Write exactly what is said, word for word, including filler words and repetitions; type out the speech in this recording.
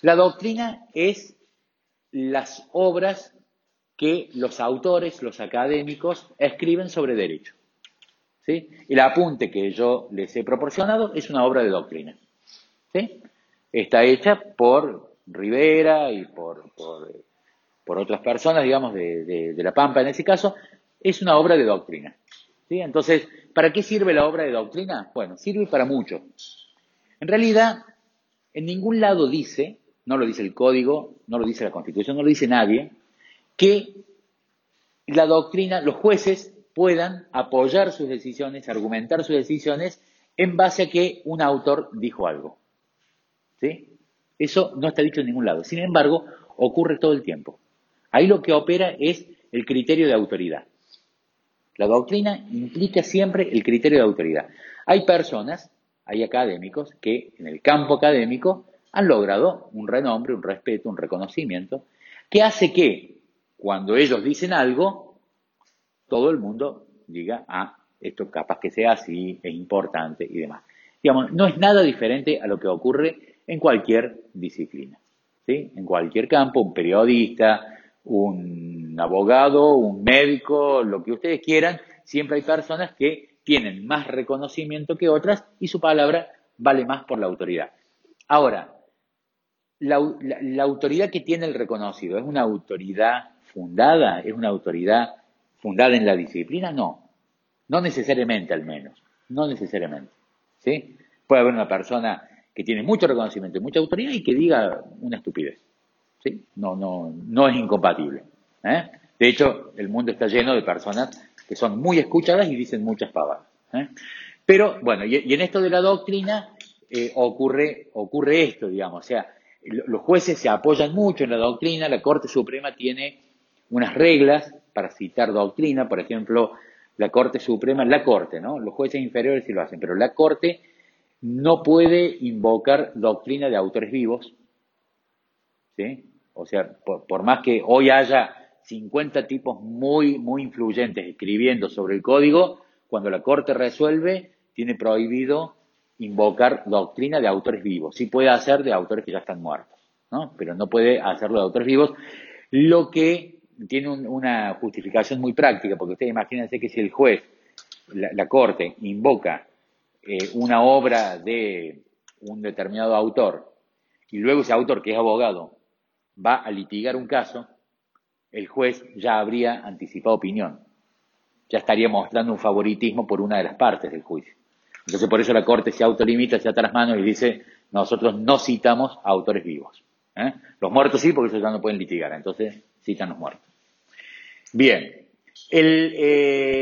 La doctrina es las obras que los autores, los académicos, escriben sobre derecho. ¿Sí? El apunte que yo les he proporcionado es una obra de doctrina. ¿Sí? Está hecha por Rivera y por, por, por otras personas, digamos, de, de, de La Pampa en ese caso. Es una obra de doctrina. ¿Sí? Entonces, ¿para qué sirve la obra de doctrina? Bueno, sirve para mucho. En realidad, en ningún lado dice, no lo dice el Código, no lo dice la Constitución, no lo dice nadie, que la doctrina, los jueces puedan apoyar sus decisiones, argumentar sus decisiones en base a que un autor dijo algo. ¿Sí? Eso no está dicho en ningún lado. Sin embargo, ocurre todo el tiempo. Ahí lo que opera es el criterio de autoridad. La doctrina implica siempre el criterio de autoridad. Hay personas, hay académicos que en el campo académico han logrado un renombre, un respeto, un reconocimiento, que hace que cuando ellos dicen algo, todo el mundo diga, ah, esto capaz que sea así, es importante y demás. Digamos, no es nada diferente a lo que ocurre en cualquier disciplina, ¿sí? En cualquier campo, un periodista, un abogado, un médico, lo que ustedes quieran, siempre hay personas que tienen más reconocimiento que otras y su palabra vale más por la autoridad. Ahora, la, la, la autoridad que tiene el reconocido, ¿es una autoridad fundada? ¿Es una autoridad fundada en la disciplina? No, no necesariamente al menos, no necesariamente, ¿sí? Puede haber una persona que tiene mucho reconocimiento y mucha autoridad y que diga una estupidez, ¿sí? No, no, no es incompatible, ¿eh? De hecho, el mundo está lleno de personas que son muy escuchadas y dicen muchas pavadas, ¿eh? Pero, bueno, y, y en esto de la doctrina eh, ocurre, ocurre esto, digamos, o sea, los jueces se apoyan mucho en la doctrina, la Corte Suprema tiene unas reglas para citar doctrina, por ejemplo, la Corte Suprema, la Corte, ¿no? Los jueces inferiores sí lo hacen, pero la Corte no puede invocar doctrina de autores vivos, ¿sí? O sea, por, por más que hoy haya cincuenta tipos muy, muy influyentes escribiendo sobre el código, cuando la Corte resuelve, tiene prohibido invocar doctrina de autores vivos. Sí puede hacer de autores que ya están muertos, ¿no? Pero no puede hacerlo de autores vivos, lo que tiene un, una justificación muy práctica, porque ustedes imagínense que si el juez, la, la Corte, invoca eh, una obra de un determinado autor, y luego ese autor, que es abogado, va a litigar un caso, el juez ya habría anticipado opinión, ya estaría mostrando un favoritismo por una de las partes del juicio. Entonces, por eso la Corte se autolimita, se ata las manos y dice, nosotros no citamos a autores vivos. ¿Eh? Los muertos sí, porque ellos ya no pueden litigar, entonces citan los muertos. Bien, el... Eh,